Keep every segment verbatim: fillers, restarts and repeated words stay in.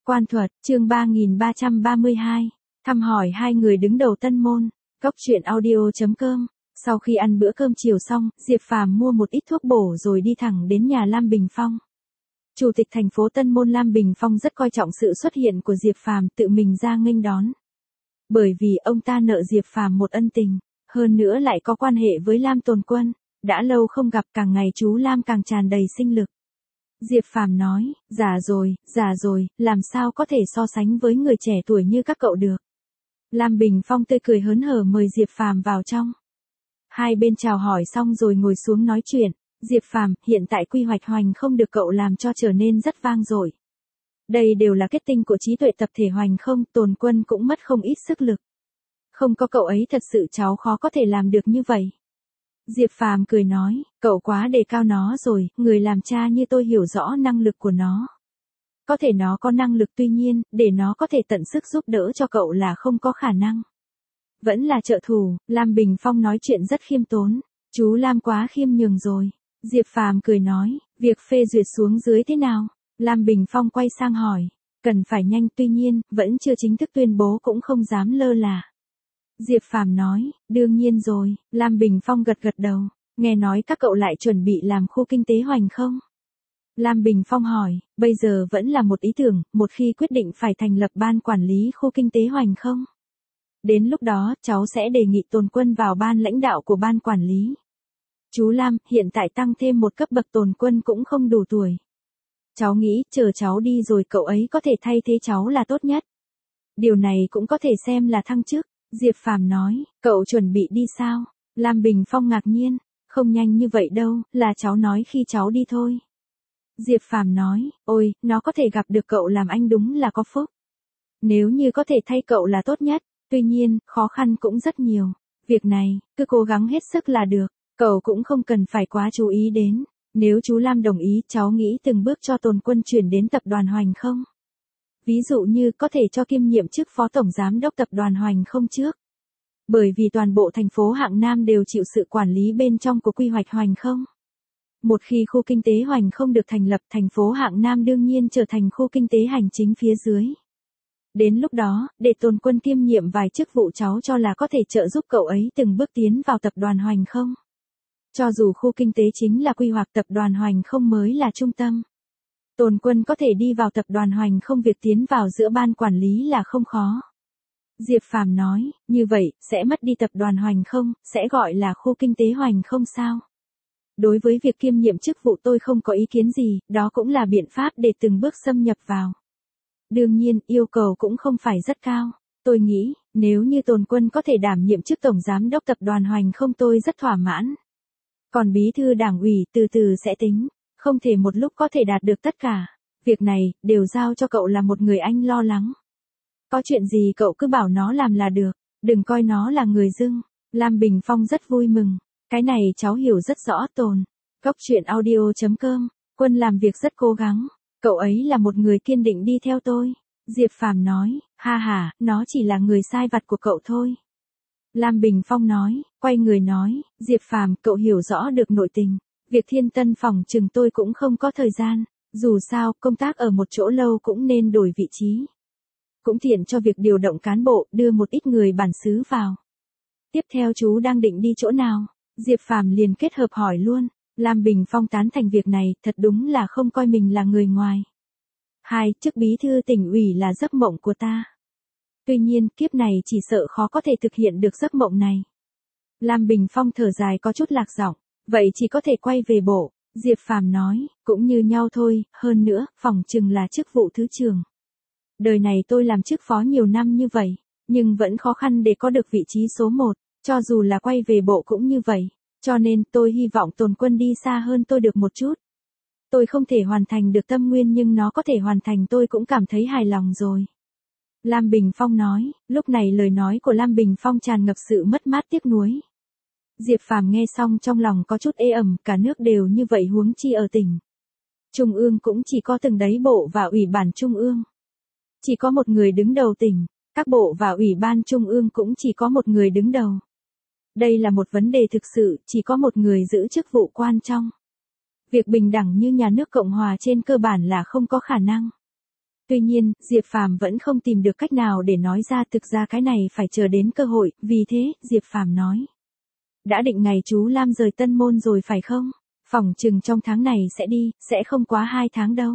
Quan thuật, chương ba nghìn ba trăm ba mươi hai. Thăm hỏi hai người đứng đầu Tân Môn. Cốc truyện audio chấm com. Sau khi ăn bữa cơm chiều xong, Diệp Phàm mua một ít thuốc bổ rồi đi thẳng đến nhà Lam Bình Phong. Chủ tịch thành phố Tân Môn Lam Bình Phong rất coi trọng sự xuất hiện của Diệp Phàm, tự mình ra nghênh đón. Bởi vì ông ta nợ Diệp Phàm một ân tình, hơn nữa lại có quan hệ với Lam Tồn Quân, đã lâu không gặp, càng ngày chú Lam càng tràn đầy sinh lực. Diệp Phàm nói, già rồi, già rồi, làm sao có thể so sánh với người trẻ tuổi như các cậu được. Lam Bình Phong tươi cười hớn hở mời Diệp Phàm vào trong. Hai bên chào hỏi xong rồi ngồi xuống nói chuyện. Diệp Phàm, hiện tại quy hoạch Hoành Không được cậu làm cho trở nên rất vang dội. Đây đều là kết tinh của trí tuệ tập thể Hoành Không, Tồn Quân cũng mất không ít sức lực. Không có cậu ấy thật sự cháu khó có thể làm được như vậy. Diệp Phàm cười nói, cậu quá đề cao nó rồi, người làm cha như tôi hiểu rõ năng lực của nó. Có thể nó có năng lực, tuy nhiên, để nó có thể tận sức giúp đỡ cho cậu là không có khả năng. Vẫn là trợ thủ, Lam Bình Phong nói chuyện rất khiêm tốn. Chú Lam quá khiêm nhường rồi. Diệp Phàm cười nói, việc phê duyệt xuống dưới thế nào? Lam Bình Phong quay sang hỏi, cần phải nhanh, tuy nhiên, vẫn chưa chính thức tuyên bố cũng không dám lơ là. Diệp Phàm nói, đương nhiên rồi. Lam Bình Phong gật gật đầu, nghe nói các cậu lại chuẩn bị làm khu kinh tế Hoành Không? Lam Bình Phong hỏi, bây giờ vẫn là một ý tưởng, một khi quyết định phải thành lập ban quản lý khu kinh tế Hoành Không. Đến lúc đó, cháu sẽ đề nghị Tồn Quân vào ban lãnh đạo của ban quản lý. Chú Lam, hiện tại tăng thêm một cấp bậc Tồn Quân cũng không đủ tuổi. Cháu nghĩ, chờ cháu đi rồi cậu ấy có thể thay thế cháu là tốt nhất. Điều này cũng có thể xem là thăng chức. Diệp Phàm nói, cậu chuẩn bị đi sao? Lam Bình Phong ngạc nhiên, không nhanh như vậy đâu, là cháu nói khi cháu đi thôi. Diệp Phàm nói, ôi, nó có thể gặp được cậu làm anh đúng là có phúc. Nếu như có thể thay cậu là tốt nhất, tuy nhiên, khó khăn cũng rất nhiều. Việc này, cứ cố gắng hết sức là được, cậu cũng không cần phải quá chú ý đến. Nếu chú Lam đồng ý, cháu nghĩ từng bước cho Tồn Quân chuyển đến tập đoàn Hoành Không. Ví dụ như có thể cho kiêm nhiệm chức phó tổng giám đốc tập đoàn Hoành Không trước. Bởi vì toàn bộ thành phố Hạng Nam đều chịu sự quản lý bên trong của quy hoạch Hoành Không. Một khi khu kinh tế Hoành Không được thành lập, thành phố Hạng Nam đương nhiên trở thành khu kinh tế hành chính phía dưới. Đến lúc đó, để Tồn Quân kiêm nhiệm vài chức vụ cháu cho là có thể trợ giúp cậu ấy từng bước tiến vào tập đoàn Hoành Không. Cho dù khu kinh tế chính là quy hoạch, tập đoàn Hoành Không mới là trung tâm. Tồn Quân có thể đi vào tập đoàn Hoành Không, việc tiến vào giữa ban quản lý là không khó. Diệp Phàm nói, như vậy, sẽ mất đi tập đoàn Hoành Không, sẽ gọi là khu kinh tế Hoành Không sao? Đối với việc kiêm nhiệm chức vụ tôi không có ý kiến gì, đó cũng là biện pháp để từng bước xâm nhập vào. Đương nhiên, yêu cầu cũng không phải rất cao. Tôi nghĩ, nếu như Tồn Quân có thể đảm nhiệm chức tổng giám đốc tập đoàn Hoành Không tôi rất thỏa mãn. Còn bí thư đảng ủy từ từ sẽ tính, không thể một lúc có thể đạt được tất cả. Việc này, đều giao cho cậu là một người anh lo lắng. Có chuyện gì cậu cứ bảo nó làm là được, đừng coi nó là người dưng. Lam Bình Phong rất vui mừng, cái này cháu hiểu rất rõ Tồn. Cốc truyện audio chấm com, Quân làm việc rất cố gắng, cậu ấy là một người kiên định đi theo tôi. Diệp Phàm nói, ha ha, nó chỉ là người sai vặt của cậu thôi. Lam Bình Phong nói, quay người nói, Diệp Phàm, cậu hiểu rõ được nội tình. Việc Thiên Tân phòng chừng tôi cũng không có thời gian, dù sao, công tác ở một chỗ lâu cũng nên đổi vị trí. Cũng tiện cho việc điều động cán bộ, đưa một ít người bản xứ vào. Tiếp theo chú đang định đi chỗ nào? Diệp Phàm liền kết hợp hỏi luôn. Lam Bình Phong tán thành việc này, thật đúng là không coi mình là người ngoài. Hai, chức bí thư tỉnh ủy là giấc mộng của ta. Tuy nhiên, kiếp này chỉ sợ khó có thể thực hiện được giấc mộng này. Lam Bình Phong thở dài có chút lạc giọng, vậy chỉ có thể quay về bộ. Diệp Phàm nói, cũng như nhau thôi, hơn nữa, phỏng chừng là chức vụ thứ trưởng. Đời này tôi làm chức phó nhiều năm như vậy, nhưng vẫn khó khăn để có được vị trí số một, cho dù là quay về bộ cũng như vậy. Cho nên tôi hy vọng Tồn Quân đi xa hơn tôi được một chút. Tôi không thể hoàn thành được tâm nguyên nhưng nó có thể hoàn thành tôi cũng cảm thấy hài lòng rồi. Lam Bình Phong nói, lúc này lời nói của Lam Bình Phong tràn ngập sự mất mát tiếc nuối. Diệp Phàm nghe xong trong lòng có chút ê ẩm, cả nước đều như vậy huống chi ở tỉnh. Trung ương cũng chỉ có từng đấy bộ và ủy ban trung ương. Chỉ có một người đứng đầu tỉnh, các bộ và ủy ban trung ương cũng chỉ có một người đứng đầu. Đây là một vấn đề thực sự, chỉ có một người giữ chức vụ quan trọng. Việc bình đẳng như nhà nước Cộng hòa trên cơ bản là không có khả năng. Tuy nhiên, Diệp Phàm vẫn không tìm được cách nào để nói ra, thực ra cái này phải chờ đến cơ hội, vì thế, Diệp Phàm nói. Đã định ngày chú Lam rời Tân Môn rồi phải không? Phỏng chừng trong tháng này sẽ đi, sẽ không quá hai tháng đâu.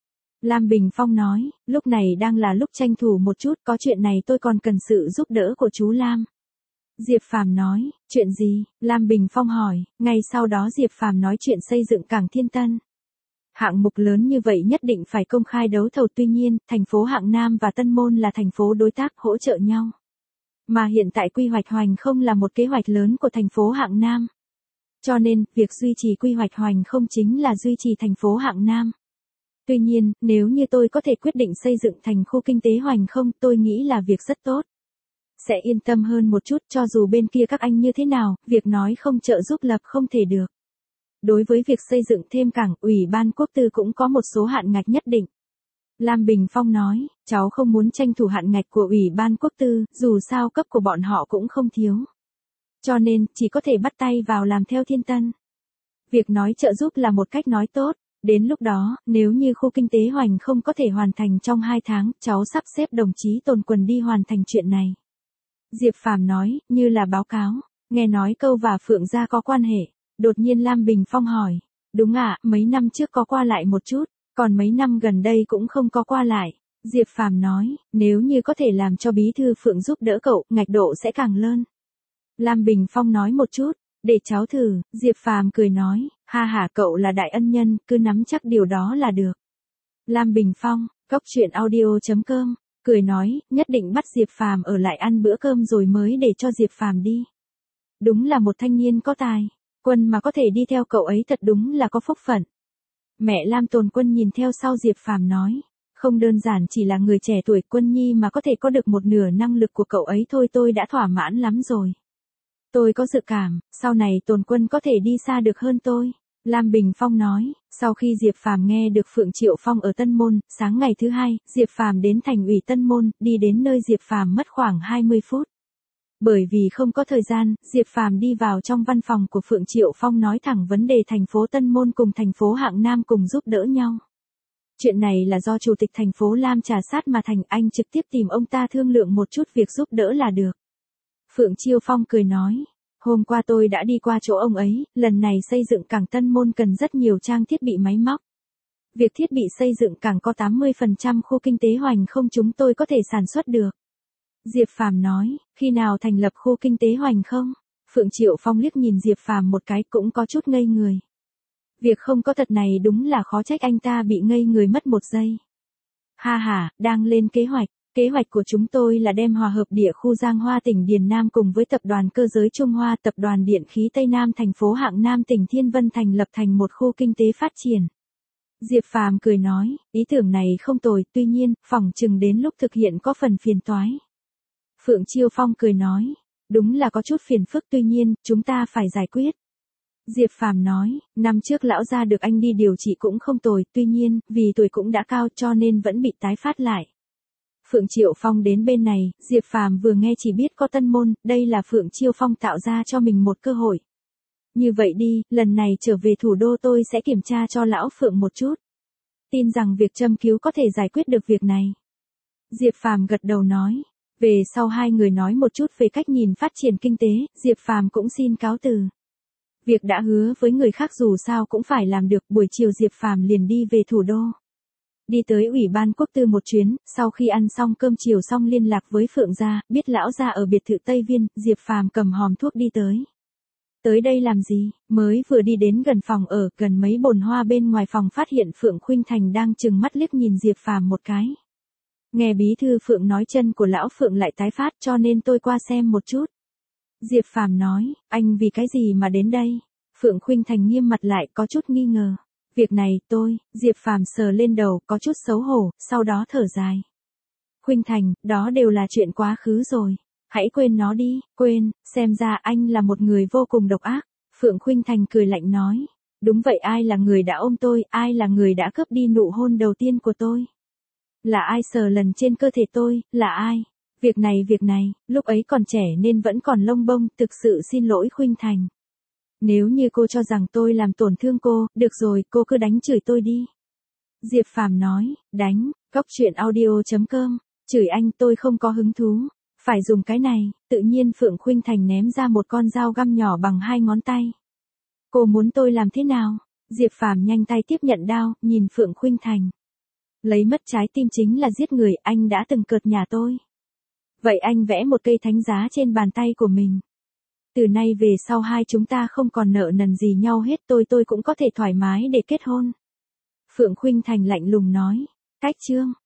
Lam Bình Phong nói, lúc này đang là lúc tranh thủ một chút, có chuyện này tôi còn cần sự giúp đỡ của chú Lam. Diệp Phàm nói, chuyện gì? Lam Bình Phong hỏi, ngay sau đó Diệp Phàm nói chuyện xây dựng cảng Thiên Tân. Hạng mục lớn như vậy nhất định phải công khai đấu thầu, tuy nhiên, thành phố Hạng Nam và Tân Môn là thành phố đối tác hỗ trợ nhau. Mà hiện tại quy hoạch Hoành Không là một kế hoạch lớn của thành phố Hạng Nam. Cho nên, việc duy trì quy hoạch Hoành Không chính là duy trì thành phố Hạng Nam. Tuy nhiên, nếu như tôi có thể quyết định xây dựng thành khu kinh tế Hoành Không, tôi nghĩ là việc rất tốt. Sẽ yên tâm hơn một chút, cho dù bên kia các anh như thế nào, việc nói không trợ giúp lập không thể được. Đối với việc xây dựng thêm cảng, Ủy ban Quốc tư cũng có một số hạn ngạch nhất định. Lam Bình Phong nói, cháu không muốn tranh thủ hạn ngạch của Ủy ban Quốc tư, dù sao cấp của bọn họ cũng không thiếu. Cho nên, chỉ có thể bắt tay vào làm theo Thiên Tân. Việc nói trợ giúp là một cách nói tốt. Đến lúc đó, nếu như khu kinh tế Hoành Không có thể hoàn thành trong hai tháng, cháu sắp xếp đồng chí Tôn Quần đi hoàn thành chuyện này. Diệp Phàm nói, như là báo cáo, nghe nói Câu và Phượng Gia có quan hệ. Đột nhiên Lam Bình Phong hỏi, đúng ạ, mấy năm trước có qua lại một chút, còn mấy năm gần đây cũng không có qua lại. Diệp Phàm nói, nếu như có thể làm cho bí thư Phượng giúp đỡ cậu, ngạch độ sẽ càng lớn. Lam Bình Phong nói một chút, để cháu thử, Diệp Phàm cười nói, ha ha, cậu là đại ân nhân, cứ nắm chắc điều đó là được. Lam Bình Phong, cốc truyện audio chấm com, cười nói, nhất định bắt Diệp Phàm ở lại ăn bữa cơm rồi mới để cho Diệp Phàm đi. Đúng là một thanh niên có tài, Quân mà có thể đi theo cậu ấy thật đúng là có phúc phận. Mẹ Lam Tồn Quân nhìn theo sau Diệp Phàm nói, không đơn giản chỉ là người trẻ tuổi Quân Nhi mà có thể có được một nửa năng lực của cậu ấy thôi, tôi đã thỏa mãn lắm rồi. Tôi có dự cảm, sau này Tồn Quân có thể đi xa được hơn tôi. Lam Bình Phong nói, sau khi Diệp Phàm nghe được Phượng Triệu Phong ở Tân Môn, sáng ngày thứ hai, Diệp Phàm đến thành ủy Tân Môn, đi đến nơi Diệp Phàm mất khoảng hai mươi phút. Bởi vì không có thời gian, Diệp Phàm đi vào trong văn phòng của Phượng Triệu Phong nói thẳng vấn đề thành phố Tân Môn cùng thành phố Hạng Nam cùng giúp đỡ nhau. Chuyện này là do chủ tịch thành phố Lam trà sát mà thành, anh trực tiếp tìm ông ta thương lượng một chút việc giúp đỡ là được. Phượng Triệu Phong cười nói, hôm qua tôi đã đi qua chỗ ông ấy, lần này xây dựng cảng Tân Môn cần rất nhiều trang thiết bị máy móc. Việc thiết bị xây dựng cảng có tám mươi phần trăm khu kinh tế Hoành Không chúng tôi có thể sản xuất được. Diệp Phàm nói, khi nào thành lập khu kinh tế Hoành Không? Phượng Triệu Phong liếc nhìn Diệp Phàm một cái cũng có chút ngây người. Việc không có thật này đúng là khó trách anh ta bị ngây người mất một giây. Ha ha, đang lên kế hoạch. Kế hoạch của chúng tôi là đem hòa hợp địa khu Giang Hoa tỉnh Điền Nam cùng với tập đoàn cơ giới Trung Hoa, tập đoàn điện khí Tây Nam thành phố Hạng Nam tỉnh Thiên Vân thành lập thành một khu kinh tế phát triển. Diệp Phàm cười nói, ý tưởng này không tồi, tuy nhiên, phỏng chừng đến lúc thực hiện có phần phiền toái. Phượng Triệu Phong cười nói, đúng là có chút phiền phức, tuy nhiên, chúng ta phải giải quyết. Diệp Phàm nói, năm trước lão gia được anh đi điều trị cũng không tồi, tuy nhiên, vì tuổi cũng đã cao cho nên vẫn bị tái phát lại. Phượng Triệu Phong đến bên này, Diệp Phàm vừa nghe chỉ biết có Tân Môn, đây là Phượng Triệu Phong tạo ra cho mình một cơ hội. Như vậy đi, lần này trở về thủ đô tôi sẽ kiểm tra cho lão Phượng một chút. Tin rằng việc châm cứu có thể giải quyết được việc này. Diệp Phàm gật đầu nói. Về sau hai người nói một chút về cách nhìn phát triển kinh tế, Diệp Phàm cũng xin cáo từ. Việc đã hứa với người khác dù sao cũng phải làm được, buổi chiều Diệp Phàm liền đi về thủ đô. Đi tới Ủy ban Quốc tư một chuyến, sau khi ăn xong cơm chiều xong liên lạc với Phượng Gia, biết lão gia ở biệt thự Tây Viên, Diệp Phàm cầm hòm thuốc đi tới. Tới đây làm gì, mới vừa đi đến gần phòng ở, gần mấy bồn hoa bên ngoài phòng phát hiện Phượng Khuynh Thành đang trừng mắt liếc nhìn Diệp Phàm một cái. Nghe bí thư Phượng nói chân của lão Phượng lại tái phát cho nên tôi qua xem một chút. Diệp Phàm nói, anh vì cái gì mà đến đây? Phượng Khuynh Thành nghiêm mặt lại có chút nghi ngờ. Việc này tôi, Diệp Phàm sờ lên đầu có chút xấu hổ, sau đó thở dài. Khuynh Thành, đó đều là chuyện quá khứ rồi. Hãy quên nó đi, quên, xem ra anh là một người vô cùng độc ác. Phượng Khuynh Thành cười lạnh nói. Đúng vậy, ai là người đã ôm tôi, ai là người đã cướp đi nụ hôn đầu tiên của tôi? Là ai sờ lần trên cơ thể tôi, là ai? Việc này việc này, lúc ấy còn trẻ nên vẫn còn lông bông, thực sự xin lỗi Khuynh Thành. Nếu như cô cho rằng tôi làm tổn thương cô, được rồi, cô cứ đánh chửi tôi đi. Diệp Phàm nói, đánh, Cốc truyện audio chấm com, chửi anh tôi không có hứng thú, phải dùng cái này, tự nhiên Phượng Khuynh Thành ném ra một con dao găm nhỏ bằng hai ngón tay. Cô muốn tôi làm thế nào? Diệp Phàm nhanh tay tiếp nhận đao, nhìn Phượng Khuynh Thành. Lấy mất trái tim chính là giết người, anh đã từng cợt nhả tôi. Vậy anh vẽ một cây thánh giá trên bàn tay của mình. Từ nay về sau hai chúng ta không còn nợ nần gì nhau hết, tôi tôi cũng có thể thoải mái để kết hôn. Phượng Khuynh Thành lạnh lùng nói. Cách chương.